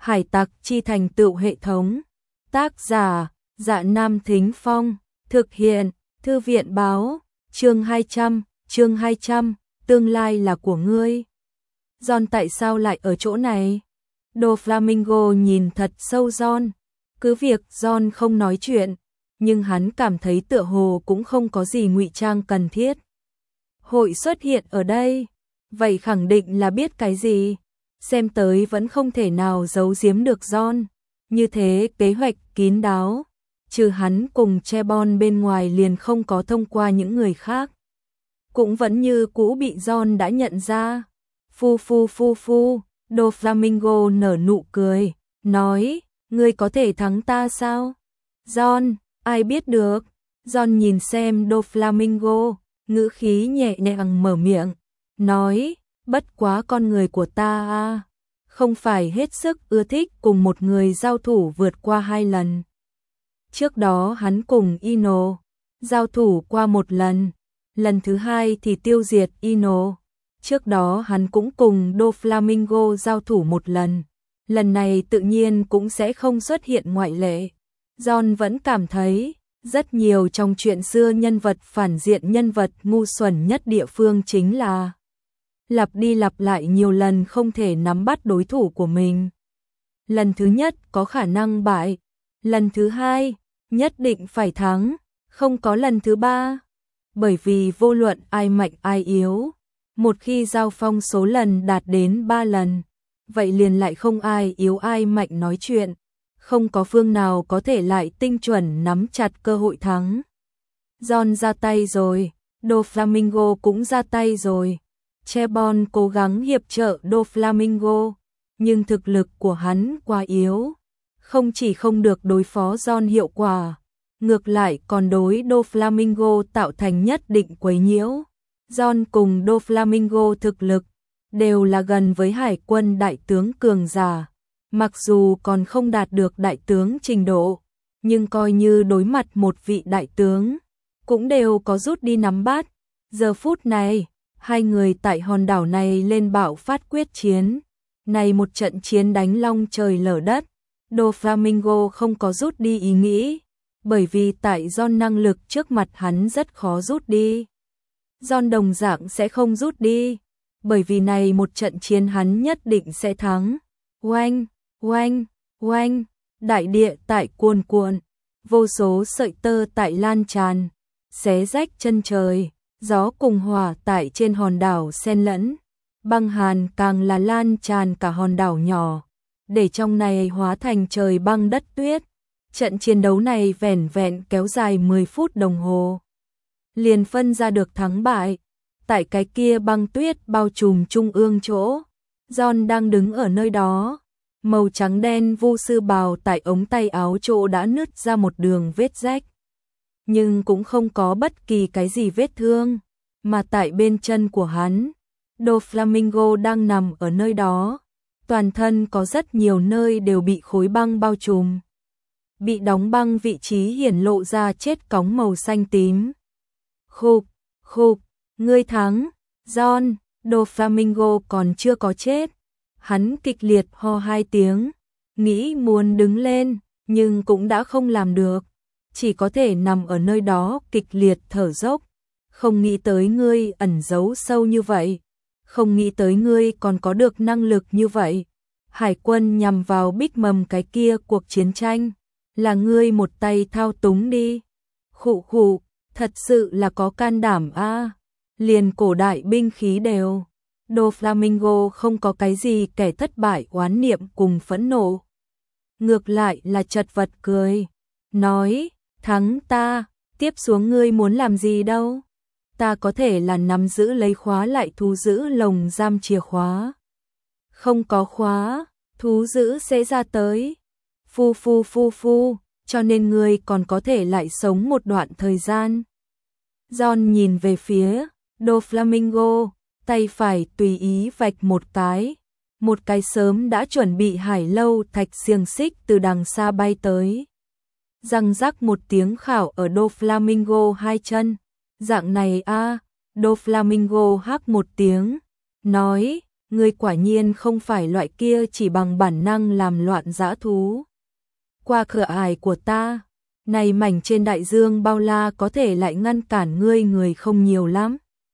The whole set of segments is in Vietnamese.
Hải tặc chi thành tựu hệ thống. Tác giả, Dạ Nam Thính Phong. Thực hiện, Thư viện báo. Chương 200, tương lai là của ngươi. John tại sao lại ở chỗ này? Doflamingo nhìn thật sâu John. Cứ việc John không nói chuyện, nhưng hắn cảm thấy tựa hồ cũng không có gì ngụy trang cần thiết. Hội xuất hiện ở đây, vậy khẳng định là biết cái gì? Xem tới vẫn không thể nào giấu giếm được John. Như thế kế hoạch kín đáo, trừ hắn cùng Chebon bên ngoài liền không có thông qua những người khác. Cũng vẫn như cũ bị John đã nhận ra. Phu, Doflamingo nở nụ cười, nói, ngươi có thể thắng ta sao? John, ai biết được? John nhìn xem Doflamingo, ngữ khí nhẹ nhàng mở miệng, nói, bất quá con người của ta không phải hết sức ưa thích cùng một người giao thủ vượt qua 2 lần. Trước đó hắn cùng Ino giao thủ qua 1 lần, lần thứ 2 thì tiêu diệt Ino. Trước đó hắn cũng cùng Doflamingo giao thủ 1 lần, lần này tự nhiên cũng sẽ không xuất hiện ngoại lệ. John vẫn cảm thấy, rất nhiều trong chuyện xưa nhân vật phản diện nhân vật ngu xuẩn nhất địa phương chính là lặp đi lặp lại nhiều lần không thể nắm bắt đối thủ của mình. Lần thứ nhất có khả năng bại, lần thứ 2 nhất định phải thắng, không có lần thứ 3. Bởi vì vô luận ai mạnh ai yếu, một khi giao phong số lần đạt đến 3 lần, vậy liền lại không ai yếu ai mạnh nói chuyện, không có phương nào có thể lại tinh chuẩn nắm chặt cơ hội thắng. John ra tay rồi, Doflamingo cũng ra tay rồi. Chebon cố gắng hiệp trợ Doflamingo, nhưng thực lực của hắn quá yếu, không chỉ không được đối phó John hiệu quả, ngược lại còn đối Doflamingo tạo thành nhất định quấy nhiễu. John cùng Doflamingo thực lực đều là gần với hải quân đại tướng cường giả, mặc dù còn không đạt được đại tướng trình độ, nhưng coi như đối mặt một vị đại tướng, cũng đều có rút đi nắm bắt. Giờ phút này, hai người tại hòn đảo này lên bạo phát quyết chiến. Này một trận chiến đánh long trời lở đất, Doflamingo không có rút đi ý nghĩ, bởi vì tại John năng lực trước mặt hắn rất khó rút đi. John đồng dạng sẽ không rút đi, bởi vì này một trận chiến hắn nhất định sẽ thắng. Oanh, đại địa tại cuồn cuộn, vô số sợi tơ tại lan tràn, xé rách chân trời, gió cùng hỏa tại trên hòn đảo xen lẫn, băng hàn càng là lan tràn cả hòn đảo nhỏ, để trong này hóa thành trời băng đất tuyết. Trận chiến đấu này vẻn vẹn kéo dài 10 phút đồng hồ, liền phân ra được thắng bại. Tại cái kia băng tuyết bao trùm trung ương chỗ, John đang đứng ở nơi đó, màu trắng đen vu sư bào tại ống tay áo chỗ đã nứt ra một đường vết rách, nhưng cũng không có bất kỳ cái gì vết thương, mà tại bên chân của hắn, Doflamingo đang nằm ở nơi đó, toàn thân có rất nhiều nơi đều bị khối băng bao trùm, bị đóng băng vị trí hiển lộ ra chết cóng màu xanh tím. Khục, ngươi thắng, John. Doflamingo còn chưa có chết, hắn kịch liệt ho 2 tiếng, nghĩ muốn đứng lên, nhưng cũng đã không làm được, chỉ có thể nằm ở nơi đó kịch liệt thở dốc. Không nghĩ tới ngươi ẩn giấu sâu như vậy, không nghĩ tới ngươi còn có được năng lực như vậy. Hải quân nhằm vào Big Mom cái kia cuộc chiến tranh, là ngươi một tay thao túng đi. Khụ, thật sự là có can đảm liền cổ đại binh khí đều. Doflamingo không có cái gì kẻ thất bại oán niệm cùng phẫn nộ, ngược lại là chật vật cười, nói, thắng ta, tiếp xuống ngươi muốn làm gì đâu? Ta có thể là nắm giữ lấy khóa lại thú giữ lồng giam chìa khóa. Không có khóa, thú giữ sẽ ra tới. Phu, cho nên ngươi còn có thể lại sống một đoạn thời gian. John nhìn về phía Doflamingo, tay phải tùy ý vạch một cái sớm đã chuẩn bị hải lâu thạch xiềng xích từ đằng xa bay tới. Răng rắc một tiếng khảo ở Doflamingo 2 chân. Dạng này Doflamingo hắc một tiếng, nói, ngươi quả nhiên không phải loại kia chỉ bằng bản năng làm loạn dã thú. Qua cửa ải của ta, này mảnh trên đại dương bao la có thể lại ngăn cản ngươi người không nhiều lắm.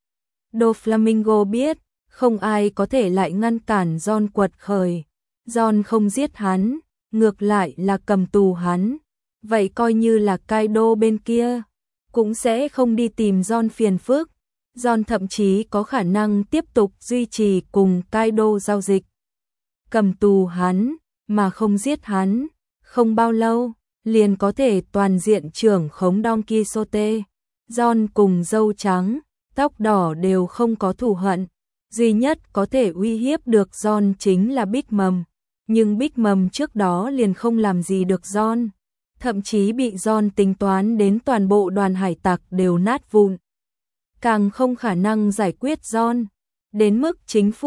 Doflamingo biết, không ai có thể lại ngăn cản John quật khởi. John không giết hắn, ngược lại là cầm tù hắn. Vậy coi như là Kaido bên kia cũng sẽ không đi tìm John phiền phức. John thậm chí có khả năng tiếp tục duy trì cùng Kaido giao dịch. Cầm tù hắn, mà không giết hắn, không bao lâu, liền có thể toàn diện trưởng khống Don Quixote. John cùng dâu trắng, tóc đỏ đều không có thù hận. Duy nhất có thể uy hiếp được John chính là Big Mom. Nhưng Big Mom trước đó liền không làm gì được John. Thậm chí bị John tính toán đến toàn bộ đoàn hải tặc đều nát vụn. Càng không khả năng giải quyết John. Đến mức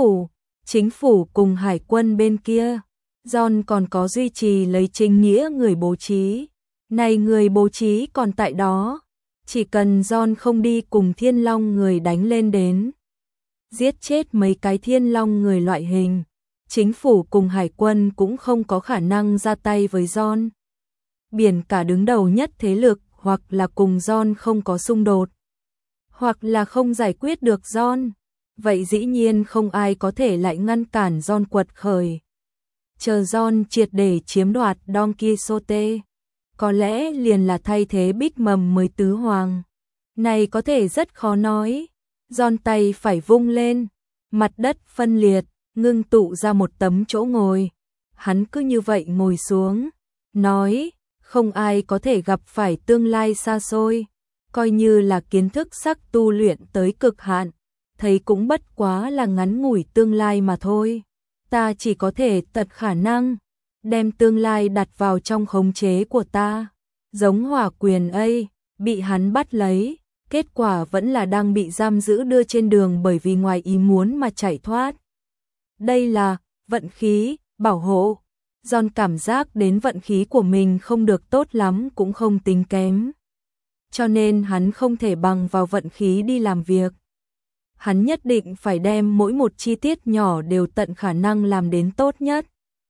chính phủ cùng hải quân bên kia, John còn có duy trì lấy chính nghĩa người bố trí. Này người bố trí còn tại đó, chỉ cần John không đi cùng Thiên Long người đánh lên đến, giết chết mấy cái Thiên Long người loại hình, chính phủ cùng hải quân cũng không có khả năng ra tay với John. Biển cả đứng đầu nhất thế lực hoặc là cùng John không có xung đột, hoặc là không giải quyết được John, vậy dĩ nhiên không ai có thể lại ngăn cản John quật khởi. Chờ John triệt để chiếm đoạt Don Quixote, có lẽ liền là thay thế Big Mom mới tứ hoàng. Này có thể rất khó nói. John tay phải vung lên, mặt đất phân liệt, ngưng tụ ra một tấm chỗ ngồi. Hắn cứ như vậy ngồi xuống, nói, không ai có thể gặp phải tương lai xa xôi, coi như là kiến thức sắc tu luyện tới cực hạn, thấy cũng bất quá là ngắn ngủi tương lai mà thôi. Ta chỉ có thể tận khả năng đem tương lai đặt vào trong khống chế của ta. Giống Hỏa Quyền ấy, bị hắn bắt lấy, kết quả vẫn là đang bị giam giữ đưa trên đường bởi vì ngoài ý muốn mà chạy thoát. Đây là vận khí, bảo hộ. John cảm giác đến vận khí của mình không được tốt lắm cũng không tính kém. Cho nên hắn không thể bằng vào vận khí đi làm việc. Hắn nhất định phải đem mỗi một chi tiết nhỏ đều tận khả năng làm đến tốt nhất.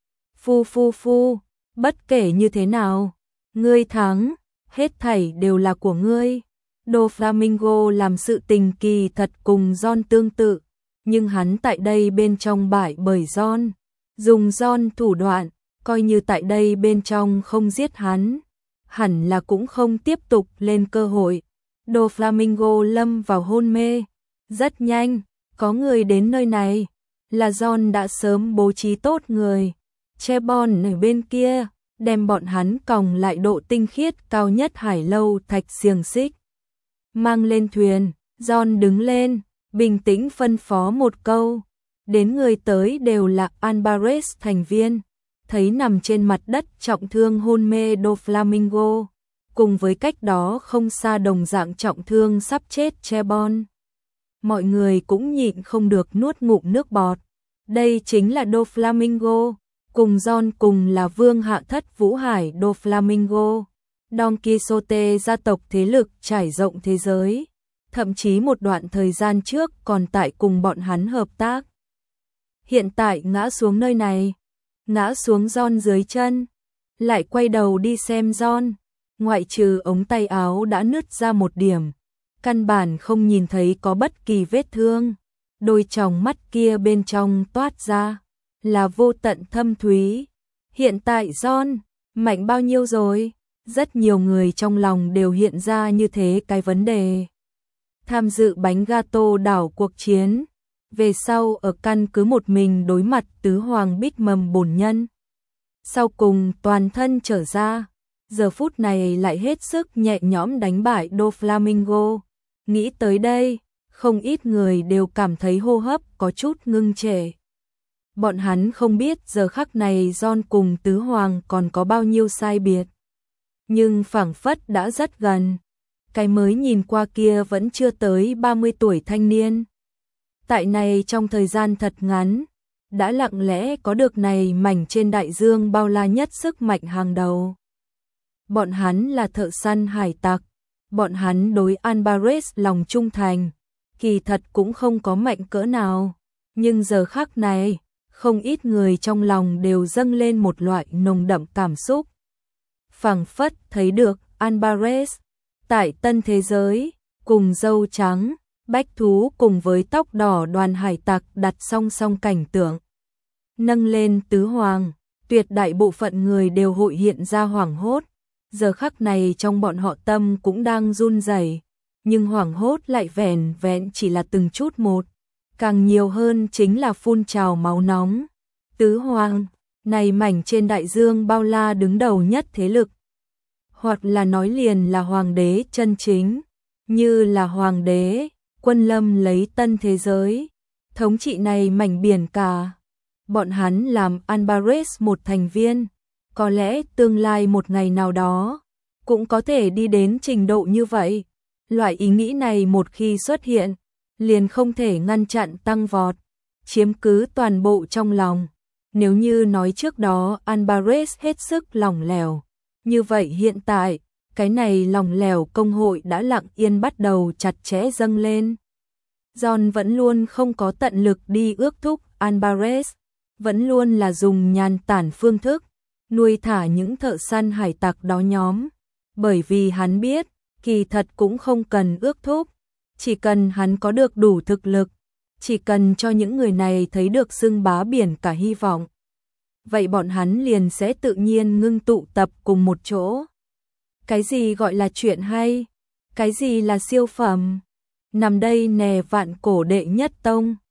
Phu, bất kể như thế nào, ngươi thắng, hết thảy đều là của ngươi. Doflamingo làm sự tình kỳ thật cùng John tương tự, nhưng hắn tại đây bên trong bại bởi John, dùng John thủ đoạn, coi như tại đây bên trong không giết hắn, hẳn là cũng không tiếp tục lên cơ hội. Doflamingo lâm vào hôn mê. Rất nhanh, có người đến nơi này, là John đã sớm bố trí tốt người. Chebon ở bên kia, đem bọn hắn còng lại độ tinh khiết cao nhất hải lâu thạch xiềng xích. Mang lên thuyền, John đứng lên, bình tĩnh phân phó một câu. Đến người tới đều là Alvarez thành viên, thấy nằm trên mặt đất trọng thương hôn mê Doflamingo, cùng với cách đó không xa đồng dạng trọng thương sắp chết Chebon. Mọi người cũng nhịn không được nuốt ngụm nước bọt. Đây chính là Doflamingo, cùng John cùng là vương hạ thất Vũ Hải Doflamingo. Don Quixote gia tộc thế lực trải rộng thế giới, thậm chí một đoạn thời gian trước còn tại cùng bọn hắn hợp tác. Hiện tại ngã xuống nơi này, ngã xuống John dưới chân, lại quay đầu đi xem John, ngoại trừ ống tay áo đã nứt ra một điểm, căn bản không nhìn thấy có bất kỳ vết thương. Đôi tròng mắt kia bên trong toát ra là vô tận thâm thúy. Hiện tại John mạnh bao nhiêu rồi? Rất nhiều người trong lòng đều hiện ra như thế cái vấn đề. Tham dự bánh gato đảo cuộc chiến, về sau ở căn cứ một mình đối mặt tứ hoàng Big Mom bổn nhân. Sau cùng toàn thân trở ra, giờ phút này lại hết sức nhẹ nhõm đánh bại Doflamingo. Nghĩ tới đây, không ít người đều cảm thấy hô hấp có chút ngưng trệ. Bọn hắn không biết giờ khắc này John cùng tứ hoàng còn có bao nhiêu sai biệt. Nhưng phảng phất đã rất gần. Cái mới nhìn qua kia vẫn chưa tới 30 tuổi thanh niên. Tại này trong thời gian thật ngắn, đã lặng lẽ có được này mảnh trên đại dương bao la nhất sức mạnh hàng đầu. Bọn hắn là thợ săn hải tặc. Bọn hắn đối Alvarez lòng trung thành, kỳ thật cũng không có mạnh cỡ nào. Nhưng giờ khắc này, không ít người trong lòng đều dâng lên một loại nồng đậm cảm xúc. Phảng phất thấy được Alvarez tại tân thế giới, cùng dâu trắng, bách thú cùng với tóc đỏ đoàn hải tặc đặt song song cảnh tượng. Nâng lên tứ hoàng, tuyệt đại bộ phận người đều hội hiện ra hoảng hốt. Giờ khắc này trong bọn họ tâm cũng đang run rẩy, nhưng hoảng hốt lại vẻn vẹn chỉ là từng chút một. Càng nhiều hơn chính là phun trào máu nóng. Tứ hoàng, này mảnh trên đại dương bao la đứng đầu nhất thế lực. Hoặc là nói liền là hoàng đế chân chính, như là hoàng đế, quân lâm lấy tân thế giới, thống trị này mảnh biển cả. Bọn hắn làm Alvarez một thành viên, có lẽ tương lai một ngày nào đó, cũng có thể đi đến trình độ như vậy. Loại ý nghĩ này một khi xuất hiện, liền không thể ngăn chặn tăng vọt, chiếm cứ toàn bộ trong lòng. Nếu như nói trước đó Alvarez hết sức lỏng lẻo, như vậy hiện tại, cái này lỏng lẻo công hội đã lặng yên bắt đầu chặt chẽ dâng lên. John vẫn luôn không có tận lực đi ước thúc Alvarez, vẫn luôn là dùng nhàn tản phương thức, nuôi thả những thợ săn hải tặc đó nhóm. Bởi vì hắn biết, kỳ thật cũng không cần ước thúc, chỉ cần hắn có được đủ thực lực, chỉ cần cho những người này thấy được xưng bá biển cả hy vọng. Vậy bọn hắn liền sẽ tự nhiên ngưng tụ tập cùng một chỗ. Cái gì gọi là chuyện hay? Cái gì là siêu phẩm? Nằm đây nè vạn cổ đệ nhất tông.